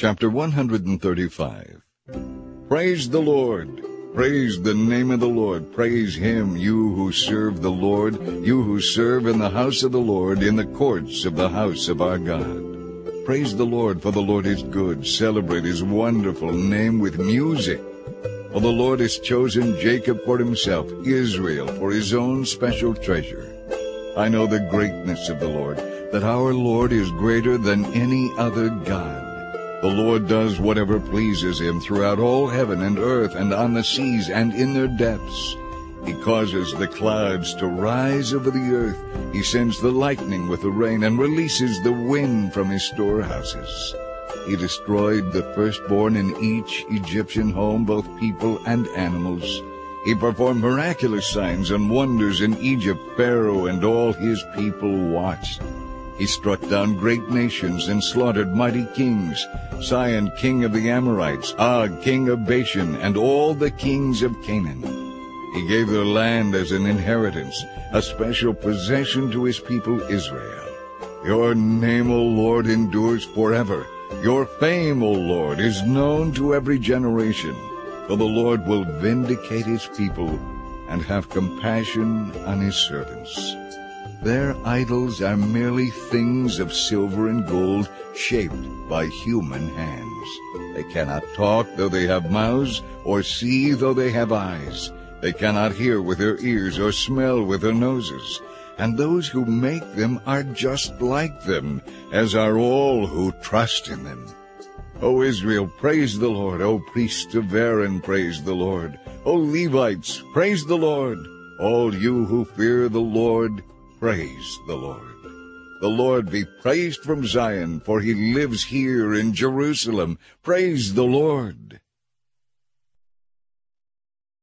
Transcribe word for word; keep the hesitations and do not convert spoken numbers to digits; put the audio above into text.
Chapter one hundred thirty-five. Praise the Lord! Praise the name of the Lord! Praise Him, you who serve the Lord, you who serve in the house of the Lord, in the courts of the house of our God. Praise the Lord, for the Lord is good. Celebrate His wonderful name with music. For the Lord has chosen Jacob for Himself, Israel for His own special treasure. I know the greatness of the Lord, that our Lord is greater than any other God. The Lord does whatever pleases Him throughout all heaven and earth and on the seas and in their depths. He causes the clouds to rise over the earth. He sends the lightning with the rain and releases the wind from His storehouses. He destroyed the firstborn in each Egyptian home, both people and animals. He performed miraculous signs and wonders in Egypt. Pharaoh and all his people watched. He struck down great nations and slaughtered mighty kings, Sihon, king of the Amorites, Og, king of Bashan, and all the kings of Canaan. He gave their land as an inheritance, a special possession to His people Israel. Your name, O Lord, endures forever. Your fame, O Lord, is known to every generation. For the Lord will vindicate His people and have compassion on His servants. Their idols are merely things of silver and gold shaped by human hands. They cannot talk, though they have mouths, or see, though they have eyes. They cannot hear with their ears or smell with their noses. And those who make them are just like them, as are all who trust in them. O Israel, praise the Lord. O priests of Aaron, praise the Lord. O Levites, praise the Lord. All you who fear the Lord, praise the Lord. The Lord be praised from Zion, for He lives here in Jerusalem. Praise the Lord.